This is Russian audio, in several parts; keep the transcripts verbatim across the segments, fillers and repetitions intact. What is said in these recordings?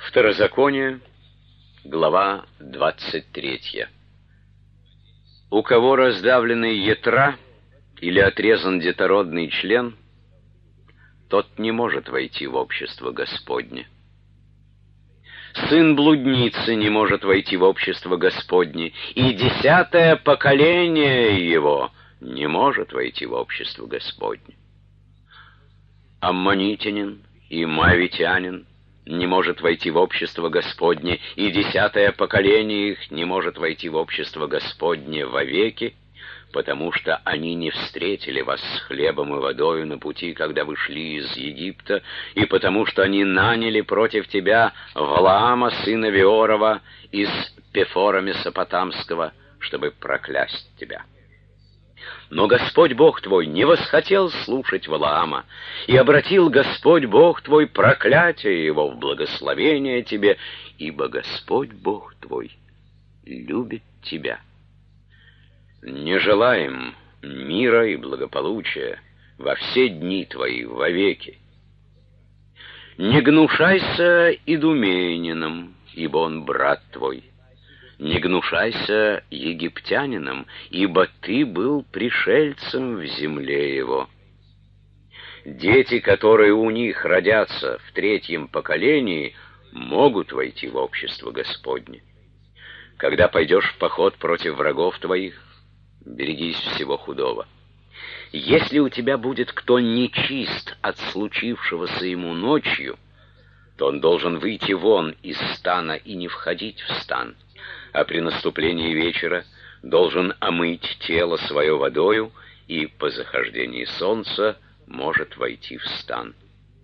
Второзаконие, глава двадцать третья. У кого раздавлены ятра или отрезан детородный член, тот не может войти в общество Господне. Сын блудницы не может войти в общество Господне, и десятое поколение его не может войти в общество Господне. Аммонитянин и моавитянин не может войти в общество Господне, и десятое поколение их не может войти в общество Господне вовеки, потому что они не встретили вас с хлебом и водою на пути, когда вы шли из Египта, и потому что они наняли против тебя Валаама, сына Веорова, из Пефора Месопотамского, чтобы проклясть тебя. Но Господь Бог твой не восхотел слушать Валаама, и обратил Господь Бог твой проклятие его в благословение тебе, ибо Господь Бог твой любит тебя. Не желаем мира и благополучия во все дни твои вовеки. Не гнушайся идумеянином, ибо он брат твой. Не гнушайся египтянином, ибо ты был пришельцем в земле его. Дети, которые у них родятся в третьем поколении, могут войти в общество Господне. Когда пойдешь в поход против врагов твоих, берегись всего худого. Если у тебя будет кто нечист от случившегося ему ночью, то он должен выйти вон из стана и не входить в стан, а при наступлении вечера должен омыть тело свое водою и по захождении солнца может войти в стан.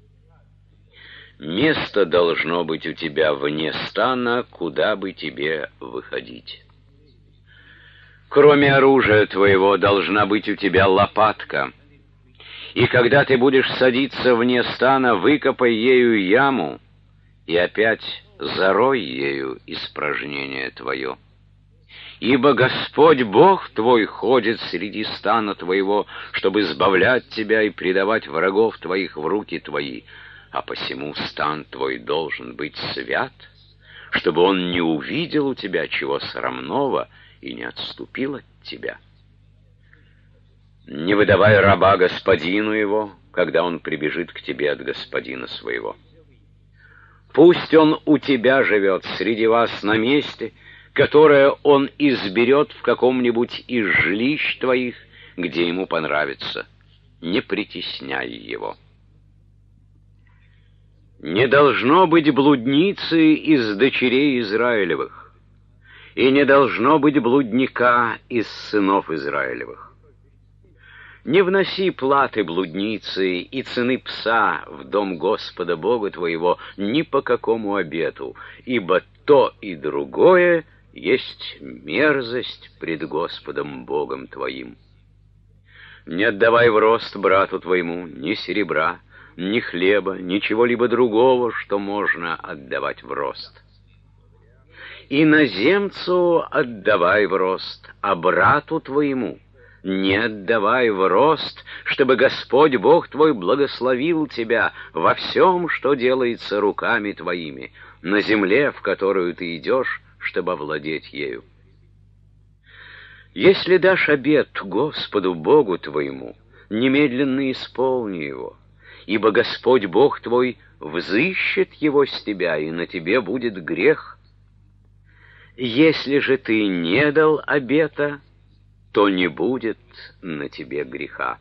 Место должно быть у тебя вне стана, куда бы тебе выходить. Кроме оружия твоего должна быть у тебя лопатка, и когда ты будешь садиться вне стана, выкопай ею яму, и опять зарой ею испражнение твое. Ибо Господь Бог твой ходит среди стана твоего, чтобы избавлять тебя и предавать врагов твоих в руки твои, а посему стан твой должен быть свят, чтобы он не увидел у тебя чего срамного и не отступил от тебя. Не выдавай раба господину его, когда он прибежит к тебе от господина своего. Пусть он у тебя живет среди вас на месте, которое он изберет в каком-нибудь из жилищ твоих, где ему понравится. Не притесняй его. Не должно быть блудницы из дочерей Израилевых, и не должно быть блудника из сынов Израилевых. Не вноси платы блудницы и цены пса в дом Господа Бога твоего ни по какому обету, ибо то и другое есть мерзость пред Господом Богом твоим. Не отдавай в рост брату твоему ни серебра, ни хлеба, ничего-либо другого, что можно отдавать в рост. Иноземцу отдавай в рост, а брату твоему не отдавай в рост, чтобы Господь Бог твой благословил тебя во всем, что делается руками твоими, на земле, в которую ты идешь, чтобы овладеть ею. Если дашь обет Господу Богу твоему, немедленно исполни его, ибо Господь Бог твой взыщет его с тебя, и на тебе будет грех. Если же ты не дал обета, то не будет на тебе греха.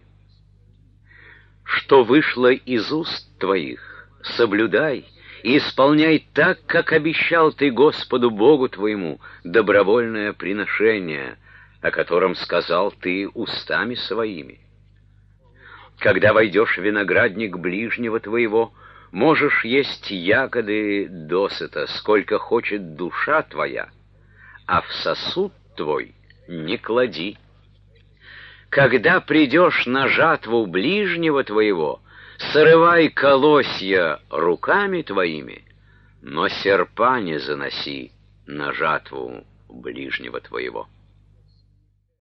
Что вышло из уст твоих, соблюдай и исполняй так, как обещал ты Господу Богу твоему добровольное приношение, о котором сказал ты устами своими. Когда войдешь в виноградник ближнего твоего, можешь есть ягоды досыта, сколько хочет душа твоя, а в сосуд твой не клади. Когда придешь на жатву ближнего твоего, срывай колосья руками твоими, но серпа не заноси на жатву ближнего твоего.